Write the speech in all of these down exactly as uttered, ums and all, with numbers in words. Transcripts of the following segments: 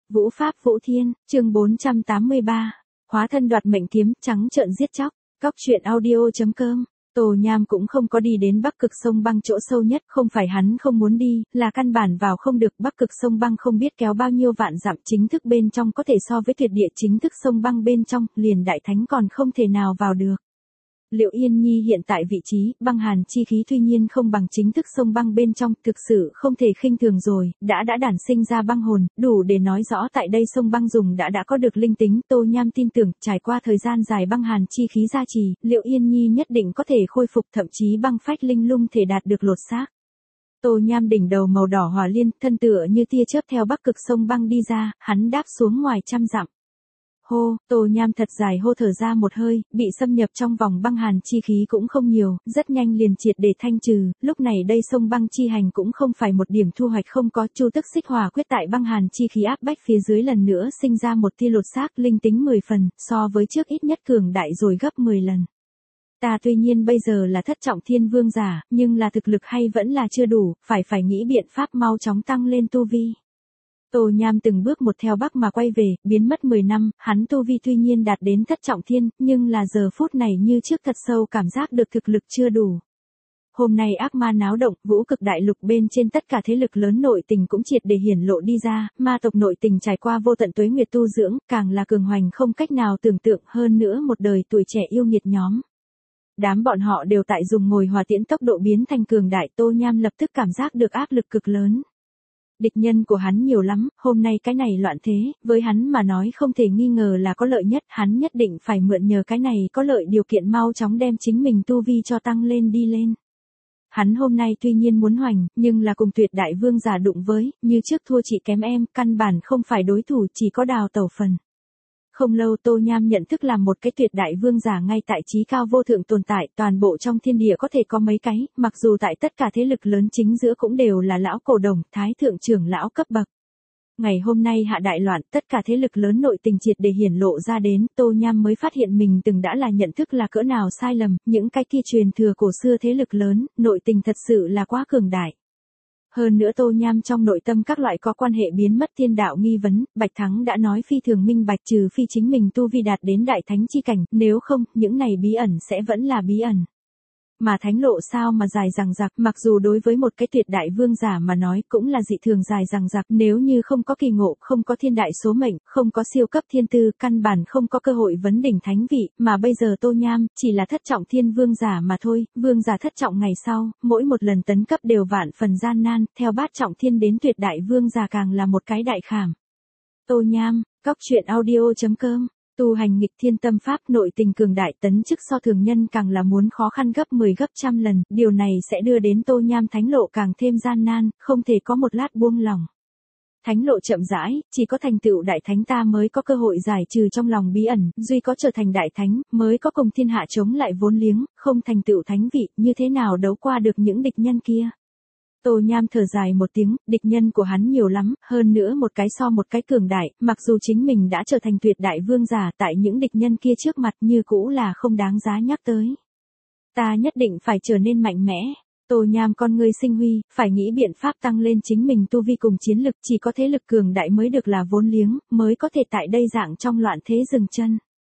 Vũ Pháp Vũ Thiên, chương bốn trăm tám mươi ba. Hóa thân đoạt mệnh kiếm, trắng trợn giết chóc. Cóc truyện audio chấm com. Tô Nham cũng không có đi đến Bắc Cực sông băng chỗ sâu nhất, không phải hắn không muốn đi, là căn bản vào không được. Bắc Cực sông băng không biết kéo bao nhiêu vạn dặm, chính thức bên trong có thể so với tuyệt địa chính thức sông băng bên trong, liền đại thánh còn không thể nào vào được. Liệu Yên Nhi hiện tại vị trí, băng hàn chi khí tuy nhiên không bằng chính thức sông băng bên trong, thực sự không thể khinh thường rồi, đã đã đản sinh ra băng hồn, đủ để nói rõ tại đây sông băng dùng đã đã có được linh tính. Tô Nham tin tưởng, trải qua thời gian dài băng hàn chi khí gia trì, Liệu Yên Nhi nhất định có thể khôi phục, thậm chí băng phách linh lung thể đạt được lột xác. Tô Nham đỉnh đầu màu đỏ hỏa liên, thân tựa như tia chớp theo Bắc Cực sông băng đi ra, hắn đáp xuống ngoài trăm dặm. Hô, Tô Nham thật dài hô thở ra một hơi, bị xâm nhập trong vòng băng hàn chi khí cũng không nhiều, rất nhanh liền triệt để thanh trừ. Lúc này đây sông băng chi hành cũng không phải một điểm thu hoạch không có, chu tức xích hỏa quyết tại băng hàn chi khí áp bách phía dưới lần nữa sinh ra một tia lột xác, linh tính mười phần, so với trước ít nhất cường đại rồi gấp mười lần. Ta tuy nhiên bây giờ là thất trọng thiên vương giả, nhưng là thực lực hay vẫn là chưa đủ, phải phải nghĩ biện pháp mau chóng tăng lên tu vi. Tô Nham từng bước một theo Bắc mà quay về, biến mất mười năm, hắn tu vi tuy nhiên đạt đến thất trọng thiên, nhưng là giờ phút này như trước thật sâu cảm giác được thực lực chưa đủ. Hôm nay ác ma náo động, Vũ Cực đại lục bên trên tất cả thế lực lớn nội tình cũng triệt để hiển lộ đi ra, ma tộc nội tình trải qua vô tận tuế nguyệt tu dưỡng, càng là cường hoành không cách nào tưởng tượng, hơn nữa một đời tuổi trẻ yêu nghiệt nhóm. Đám bọn họ đều tại dùng ngồi hỏa tiễn tốc độ biến thành cường đại. Tô Nham lập tức cảm giác được áp lực cực lớn. Địch nhân của hắn nhiều lắm, hôm nay cái này loạn thế, với hắn mà nói không thể nghi ngờ là có lợi nhất, hắn nhất định phải mượn nhờ cái này có lợi điều kiện mau chóng đem chính mình tu vi cho tăng lên đi lên. Hắn hôm nay tuy nhiên muốn hoành, nhưng là cùng tuyệt đại vương giả đụng với, như trước thua chỉ kém em, căn bản không phải đối thủ, chỉ có đào tẩu phần. Không lâu Tô Nham nhận thức làm một cái tuyệt đại vương giả ngay tại trí cao vô thượng tồn tại, toàn bộ trong thiên địa có thể có mấy cái, mặc dù tại tất cả thế lực lớn chính giữa cũng đều là lão cổ đồng, thái thượng trưởng lão cấp bậc. Ngày hôm nay hạ đại loạn, tất cả thế lực lớn nội tình triệt để hiển lộ ra đến, Tô Nham mới phát hiện mình từng đã là nhận thức là cỡ nào sai lầm, những cái kia truyền thừa cổ xưa thế lực lớn, nội tình thật sự là quá cường đại. Hơn nữa Tô Nham trong nội tâm các loại có quan hệ biến mất thiên đạo nghi vấn, Bạch Thắng đã nói phi thường minh bạch, trừ phi chính mình tu vi đạt đến đại thánh chi cảnh, nếu không, những này bí ẩn sẽ vẫn là bí ẩn. Mà thánh lộ sao mà dài dằng dặc, mặc dù đối với một cái tuyệt đại vương giả mà nói cũng là dị thường dài dằng dặc, nếu như không có kỳ ngộ, không có thiên đại số mệnh, không có siêu cấp thiên tư, căn bản không có cơ hội vấn đỉnh thánh vị, mà bây giờ Tô Nham chỉ là thất trọng thiên vương giả mà thôi, vương giả thất trọng ngày sau, mỗi một lần tấn cấp đều vạn phần gian nan, theo bát trọng thiên đến tuyệt đại vương giả càng là một cái đại khảm. Tô Nham, cóc truyện audio chấm com. Tu hành nghịch thiên tâm pháp, nội tình cường đại, tấn chức so thường nhân càng là muốn khó khăn gấp mười gấp trăm lần, điều này sẽ đưa đến Tô Nham thánh lộ càng thêm gian nan, không thể có một lát buông lòng. Thánh lộ chậm rãi, chỉ có thành tựu đại thánh ta mới có cơ hội giải trừ trong lòng bí ẩn, duy có trở thành đại thánh, mới có cùng thiên hạ chống lại vốn liếng, không thành tựu thánh vị, như thế nào đấu qua được những địch nhân kia. Tô Nham thở dài một tiếng, địch nhân của hắn nhiều lắm, hơn nữa một cái so một cái cường đại, mặc dù chính mình đã trở thành tuyệt đại vương giả, tại những địch nhân kia trước mặt như cũ là không đáng giá nhắc tới. Ta nhất định phải trở nên mạnh mẽ. Tô Nham con ngươi sinh huy, phải nghĩ biện pháp tăng lên chính mình tu vi cùng chiến lực, chỉ có thế lực cường đại mới được là vốn liếng, mới có thể tại đây dạng trong loạn thế dừng chân.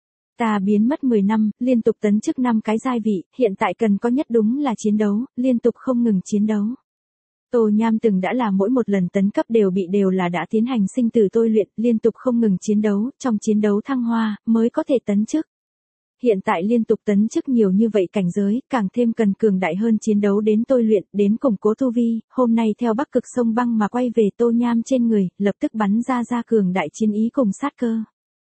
Ta biến mất mười năm, liên tục tấn chức năm cái giai vị, hiện tại cần có nhất đúng là chiến đấu, liên tục không ngừng chiến đấu. Tô Nham từng đã là mỗi một lần tấn cấp đều bị đều là đã tiến hành sinh tử tôi luyện, liên tục không ngừng chiến đấu, trong chiến đấu thăng hoa, mới có thể tấn chức. Hiện tại liên tục tấn chức nhiều như vậy cảnh giới, càng thêm cần cường đại hơn chiến đấu đến tôi luyện, đến củng cố tu vi, hôm nay theo Bắc Cực sông băng mà quay về Tô Nham trên người, lập tức bắn ra ra cường đại chiến ý cùng sát cơ.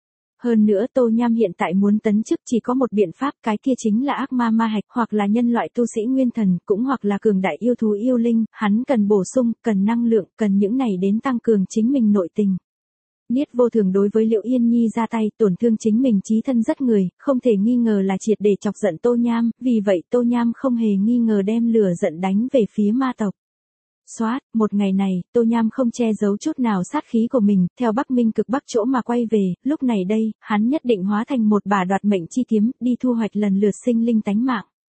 Hơn nữa Tô Nham hiện tại muốn tấn chức chỉ có một biện pháp, cái kia chính là ác ma ma hạch, hoặc là nhân loại tu sĩ nguyên thần, cũng hoặc là cường đại yêu thú yêu linh, hắn cần bổ sung, cần năng lượng, cần những này đến tăng cường chính mình nội tình. Niết vô thường đối với Liệu Yên Nhi ra tay, tổn thương chính mình chí thân rất người, không thể nghi ngờ là triệt để chọc giận Tô Nham, vì vậy Tô Nham không hề nghi ngờ đem lửa giận đánh về phía ma tộc. Xoát, một ngày này, Tô Nham không che giấu chút nào sát khí của mình, theo Bắc Minh cực bắc chỗ mà quay về, lúc này đây, hắn nhất định hóa thành một bả đoạt mệnh chi kiếm, đi thu hoạch lần lượt sinh linh tánh mạng.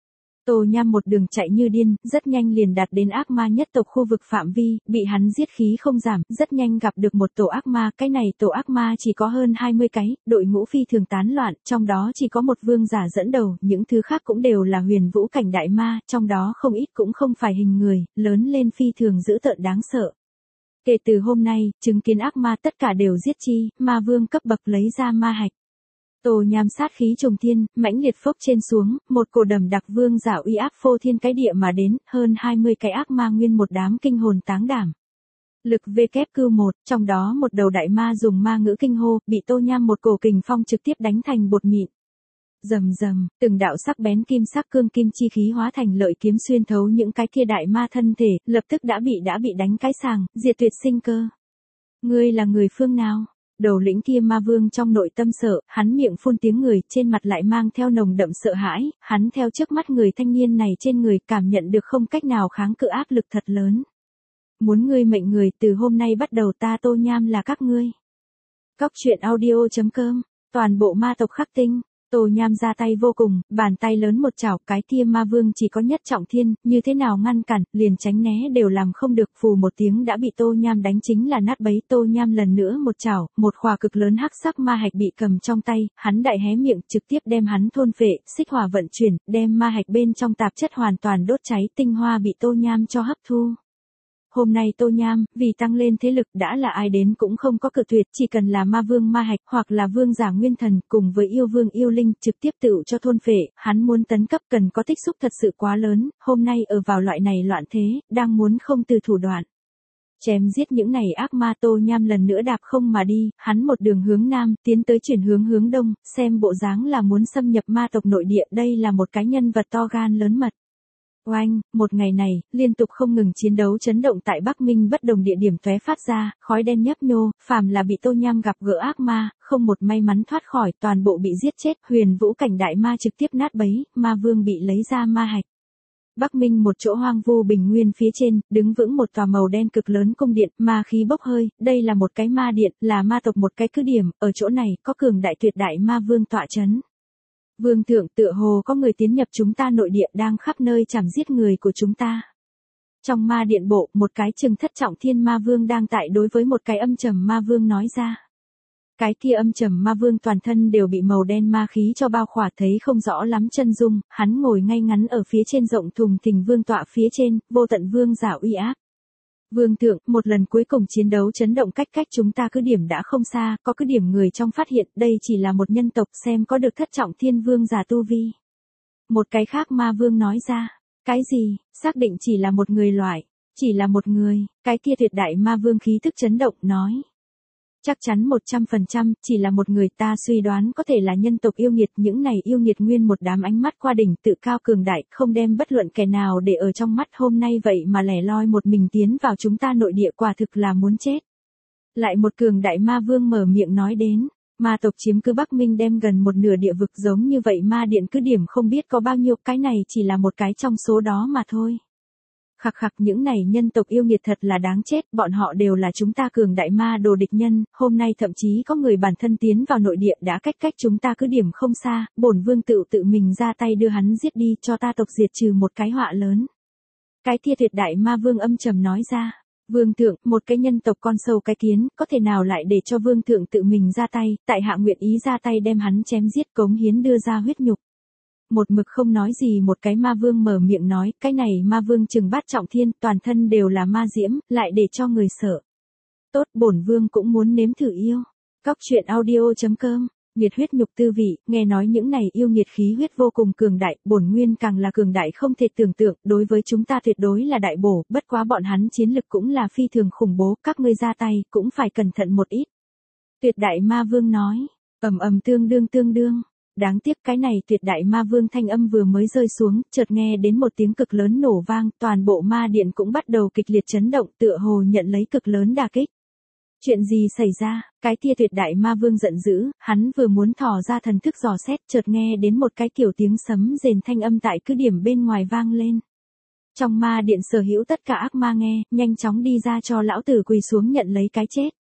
Tô Nham một đường chạy như điên, rất nhanh liền đạt đến ác ma nhất tộc khu vực phạm vi, bị hắn giết khí không giảm, rất nhanh gặp được một tổ ác ma, cái này tổ ác ma chỉ có hơn hai mươi cái, đội ngũ phi thường tán loạn, trong đó chỉ có một vương giả dẫn đầu, những thứ khác cũng đều là huyền vũ cảnh đại ma, trong đó không ít cũng không phải hình người, lớn lên phi thường dữ tợn đáng sợ. Kể từ hôm nay, chứng kiến ác ma tất cả đều giết chi, ma vương cấp bậc lấy ra ma hạch. Tô Nham sát khí trùng thiên, mãnh liệt phốc trên xuống, một cổ đầm đặc vương giả uy áp phô thiên cái địa mà đến, hơn hai mươi cái ác ma nguyên một đám kinh hồn táng đảm. Lực V Q một, trong đó một đầu đại ma dùng ma ngữ kinh hô, bị Tô Nham một cổ kình phong trực tiếp đánh thành bột mịn. Rầm rầm, từng đạo sắc bén kim sắc cương kim chi khí hóa thành lợi kiếm xuyên thấu những cái kia đại ma thân thể, lập tức đã bị đã bị đánh cái sàng, diệt tuyệt sinh cơ. Ngươi là người phương nào? Đầu lĩnh kia ma vương trong nội tâm sợ, hắn miệng phun tiếng người, trên mặt lại mang theo nồng đậm sợ hãi, hắn theo trước mắt người thanh niên này trên người cảm nhận được không cách nào kháng cự áp lực thật lớn. Muốn ngươi mệnh người, từ hôm nay bắt đầu ta Tô Nham là các ngươi. Cóc truyện audio chấm com, toàn bộ ma tộc khắc tinh. Tô Nham ra tay vô cùng, bàn tay lớn một chảo, cái kia ma vương chỉ có nhất trọng thiên, như thế nào ngăn cản, liền tránh né đều làm không được, phù một tiếng đã bị Tô Nham đánh chính là nát bấy. Tô Nham lần nữa một chảo, một khỏa cực lớn hắc sắc ma hạch bị cầm trong tay, hắn đại hé miệng trực tiếp đem hắn thôn phệ, xích hỏa vận chuyển, đem ma hạch bên trong tạp chất hoàn toàn đốt cháy, tinh hoa bị Tô Nham cho hấp thu. Hôm nay Tô Nham, vì tăng lên thế lực đã là ai đến cũng không có cự tuyệt, chỉ cần là ma vương ma hạch hoặc là vương giả nguyên thần cùng với yêu vương yêu linh trực tiếp tự cho thôn phệ, hắn muốn tấn cấp cần có tích xúc thật sự quá lớn, hôm nay ở vào loại này loạn thế, đang muốn không từ thủ đoạn. Chém giết những này ác ma Tô Nham lần nữa đạp không mà đi, hắn một đường hướng nam, tiến tới chuyển hướng hướng đông, xem bộ dáng là muốn xâm nhập ma tộc nội địa, đây là một cái nhân vật to gan lớn mật. Oanh, một ngày này, liên tục không ngừng chiến đấu chấn động tại Bắc Minh bất đồng địa điểm tóe phát ra, khói đen nhấp nhô, phàm là bị Tô Nham gặp gỡ ác ma, không một may mắn thoát khỏi, toàn bộ bị giết chết, huyền vũ cảnh đại ma trực tiếp nát bấy, ma vương bị lấy ra ma hạch. Bắc Minh một chỗ hoang vu bình nguyên phía trên, đứng vững một tòa màu đen cực lớn cung điện, ma khí bốc hơi, đây là một cái ma điện, là ma tộc một cái cứ điểm, ở chỗ này, có cường đại tuyệt đại ma vương tọa chấn. Vương thượng, tựa hồ có người tiến nhập chúng ta nội địa đang khắp nơi chảm giết người của chúng ta. Trong ma điện bộ, một cái chừng thất trọng thiên ma vương đang tại đối với một cái âm trầm ma vương nói ra. Cái kia âm trầm ma vương toàn thân đều bị màu đen ma khí cho bao khỏa, thấy không rõ lắm chân dung, hắn ngồi ngay ngắn ở phía trên rộng thùng thình vương tọa phía trên, vô tận vương giả uy áp. Vương thượng, một lần cuối cùng chiến đấu chấn động cách cách chúng ta cứ điểm đã không xa, có cứ điểm người trong phát hiện, đây chỉ là một nhân tộc, xem có được thất trọng thiên vương giả tu vi. Một cái khác ma vương nói ra, cái gì, xác định chỉ là một người loại, chỉ là một người, cái kia tuyệt đại ma vương khí thức chấn động, nói. Chắc chắn một trăm phần trăm, chỉ là một người, ta suy đoán có thể là nhân tộc yêu nghiệt, những này yêu nghiệt nguyên một đám ánh mắt qua đỉnh tự cao cường đại, không đem bất luận kẻ nào để ở trong mắt, hôm nay vậy mà lẻ loi một mình tiến vào chúng ta nội địa, quả thực là muốn chết. Lại một cường đại ma vương mở miệng nói đến, ma tộc chiếm cứ Bắc Minh đem gần một nửa địa vực, giống như vậy ma điện cứ điểm không biết có bao nhiêu, cái này chỉ là một cái trong số đó mà thôi. Khặc khặc, những này nhân tộc yêu nghiệt thật là đáng chết, bọn họ đều là chúng ta cường đại ma đồ địch nhân, hôm nay thậm chí có người bản thân tiến vào nội địa đã cách cách chúng ta cứ điểm không xa, bổn vương tự tự mình ra tay đưa hắn giết đi, cho ta tộc diệt trừ một cái họa lớn. Cái kia tuyệt đại ma vương âm trầm nói ra, vương thượng, một cái nhân tộc con sâu cái kiến, có thể nào lại để cho vương thượng tự mình ra tay, tại hạ nguyện ý ra tay đem hắn chém giết, cống hiến đưa ra huyết nhục. Một mực không nói gì một cái ma vương mở miệng nói, cái này ma vương chừng bát trọng thiên, toàn thân đều là ma diễm, lại để cho người sợ. Tốt, bổn vương cũng muốn nếm thử yêu. Cóc truyện audio chấm com, nghiệt huyết nhục tư vị, nghe nói những này yêu nghiệt khí huyết vô cùng cường đại, bổn nguyên càng là cường đại không thể tưởng tượng, đối với chúng ta tuyệt đối là đại bổ, bất quá bọn hắn chiến lực cũng là phi thường khủng bố, các ngươi ra tay, cũng phải cẩn thận một ít. Tuyệt đại ma vương nói, ầm ầm tương đương tương đương. Đáng tiếc cái này tuyệt đại ma vương thanh âm vừa mới rơi xuống, chợt nghe đến một tiếng cực lớn nổ vang, toàn bộ ma điện cũng bắt đầu kịch liệt chấn động, tựa hồ nhận lấy cực lớn đả kích. Chuyện gì xảy ra, cái kia tuyệt đại ma vương giận dữ, hắn vừa muốn thò ra thần thức dò xét, chợt nghe đến một cái kiểu tiếng sấm rền thanh âm tại cứ điểm bên ngoài vang lên. Trong ma điện sở hữu tất cả ác ma nghe, nhanh chóng đi ra cho lão tử quỳ xuống nhận lấy cái chết.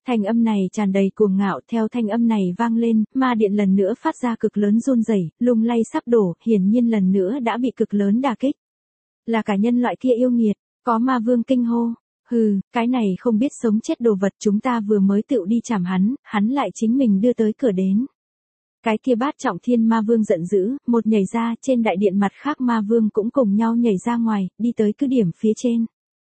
Thanh âm này tràn đầy cuồng ngạo, theo thanh âm này vang lên, ma điện lần nữa phát ra cực lớn run rẩy, lung lay sắp đổ, hiển nhiên lần nữa đã bị cực lớn đả kích. Là cả nhân loại kia yêu nghiệt, có ma vương kinh hô. Hừ, cái này không biết sống chết đồ vật, chúng ta vừa mới tự đi chảm hắn, hắn lại chính mình đưa tới cửa đến. Cái kia bát trọng thiên ma vương giận dữ, một nhảy ra, trên đại điện mặt khác ma vương cũng cùng nhau nhảy ra ngoài, đi tới cứ điểm phía trên.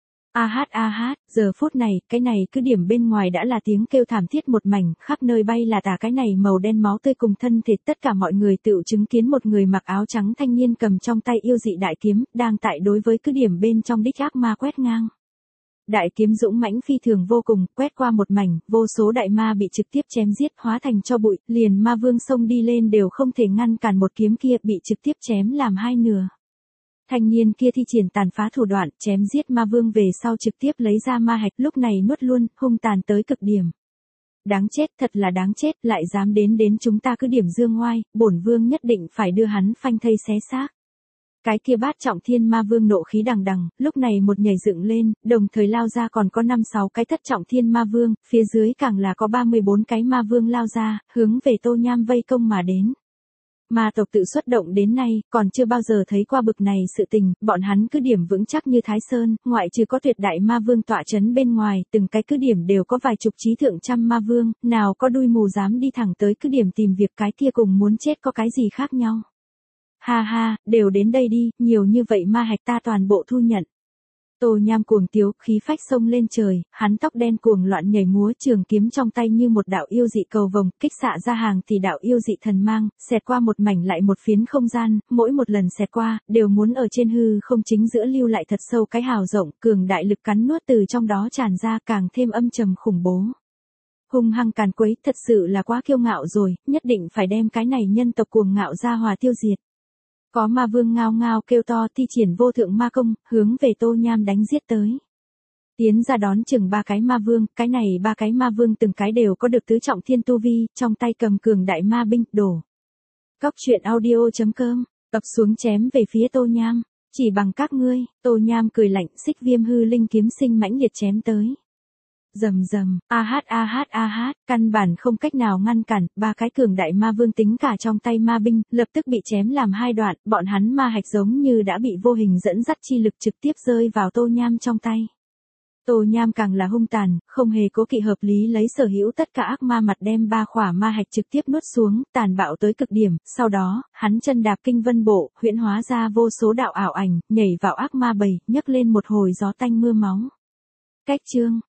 A hát a hát, giờ phút này, cái này cứ điểm bên ngoài đã là tiếng kêu thảm thiết một mảnh, khắp nơi bay là tà cái này màu đen máu tươi cùng thân thịt, tất cả mọi người tự chứng kiến một người mặc áo trắng thanh niên cầm trong tay yêu dị đại kiếm, đang tại đối với cứ điểm bên trong đích ác ma quét ngang. Đại kiếm dũng mãnh phi thường vô cùng, quét qua một mảnh, vô số đại ma bị trực tiếp chém giết, hóa thành tro bụi, liền ma vương xông đi lên đều không thể ngăn cản một kiếm kia, bị trực tiếp chém làm hai nửa. Thanh niên kia thi triển tàn phá thủ đoạn, chém giết ma vương về sau trực tiếp lấy ra ma hạch, lúc này nuốt luôn, hung tàn tới cực điểm. Đáng chết, thật là đáng chết, lại dám đến đến chúng ta cứ điểm dương oai, bổn vương nhất định phải đưa hắn phanh thây xé xác. Cái kia bát trọng thiên ma vương nộ khí đằng đằng, lúc này một nhảy dựng lên, đồng thời lao ra còn có năm sáu cái thất trọng thiên ma vương, phía dưới càng là có ba mươi bốn cái ma vương lao ra, hướng về Tô Nham vây công mà đến. Ma tộc tự xuất động đến nay, còn chưa bao giờ thấy qua bực này sự tình, bọn hắn cứ điểm vững chắc như Thái Sơn, ngoại trừ có tuyệt đại ma vương tọa chấn bên ngoài, từng cái cứ điểm đều có vài chục trí thượng trăm ma vương, nào có đuôi mù dám đi thẳng tới cứ điểm tìm việc, cái kia cùng muốn chết có cái gì khác nhau. Ha ha, đều đến đây đi, nhiều như vậy ma hạch ta toàn bộ thu nhận. Tô Nham cuồng tiếu, khí phách xông lên trời, hắn tóc đen cuồng loạn nhảy múa, trường kiếm trong tay như một đạo yêu dị cầu vồng, kích xạ ra hàng tỷ đạo yêu dị thần mang, xẹt qua một mảnh lại một phiến không gian, mỗi một lần xẹt qua, đều muốn ở trên hư không chính giữa lưu lại thật sâu cái hào rộng, cường đại lực cắn nuốt từ trong đó tràn ra, càng thêm âm trầm khủng bố. Hung hăng càn quấy, thật sự là quá kiêu ngạo rồi, nhất định phải đem cái này nhân tộc cuồng ngạo ra hòa tiêu diệt. Có ma vương ngao ngao kêu to, thi triển vô thượng ma công, hướng về Tô Nham đánh giết tới. Tiến ra đón chừng ba cái ma vương, cái này ba cái ma vương từng cái đều có được tứ trọng thiên tu vi, trong tay cầm cường đại ma binh, đổ. Cóc truyện audio chấm com, tập xuống chém về phía Tô Nham, chỉ bằng các ngươi, Tô Nham cười lạnh, xích viêm hư linh kiếm sinh mãnh liệt chém tới. Rầm rầm, a hát a hát a hát, căn bản không cách nào ngăn cản, ba cái cường đại ma vương tính cả trong tay ma binh, lập tức bị chém làm hai đoạn, bọn hắn ma hạch giống như đã bị vô hình dẫn dắt chi lực trực tiếp rơi vào Tô Nham trong tay. Tô Nham càng là hung tàn, không hề cố kỵ hợp lý lấy sở hữu tất cả ác ma mặt đem ba khỏa ma hạch trực tiếp nuốt xuống, tàn bạo tới cực điểm, sau đó, hắn chân đạp kinh vân bộ, huyễn hóa ra vô số đạo ảo ảnh, nhảy vào ác ma bầy, nhấc lên một hồi gió tanh mưa máu. Cách chương